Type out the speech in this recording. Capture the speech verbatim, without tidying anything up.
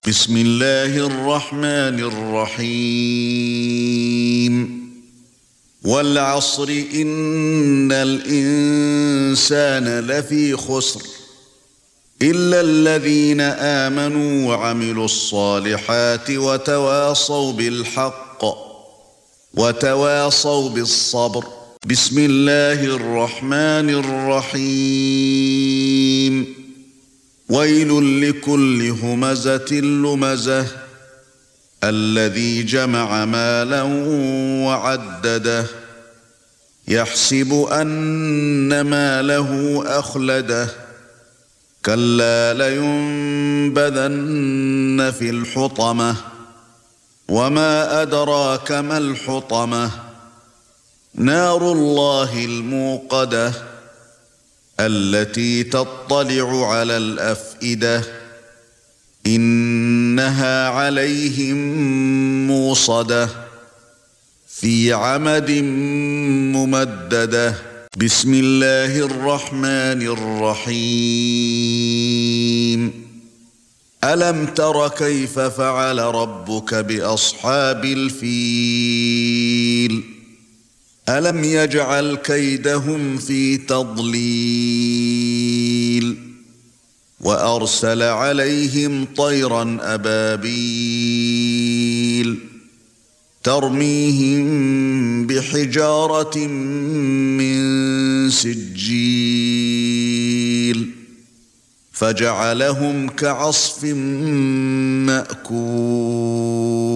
بسم الله الرحمن الرحيم والعصر إن الإنسان لفي خسر إلا الذين آمنوا وعملوا الصالحات وتواصوا بالحق وتواصوا بالصبر. بسم الله الرحمن الرحيم ويل لكل همزة لمزة الذي جمع مالا وعدده يحسب أن ماله أخلده كلا لينبذن في الحطمة وما أدراك ما الحطمة نار الله الموقدة التي تطلع على الأفئدة إنها عليهم موصدة في عمد ممددة. بسم الله الرحمن الرحيم ألم تر كيف فعل ربك بأصحاب الفيل ألم يجعل كيدهم في تضليل وأرسل عليهم طيرا أبابيل ترميهم بحجارة من سجيل فجعلهم كعصف مأكول.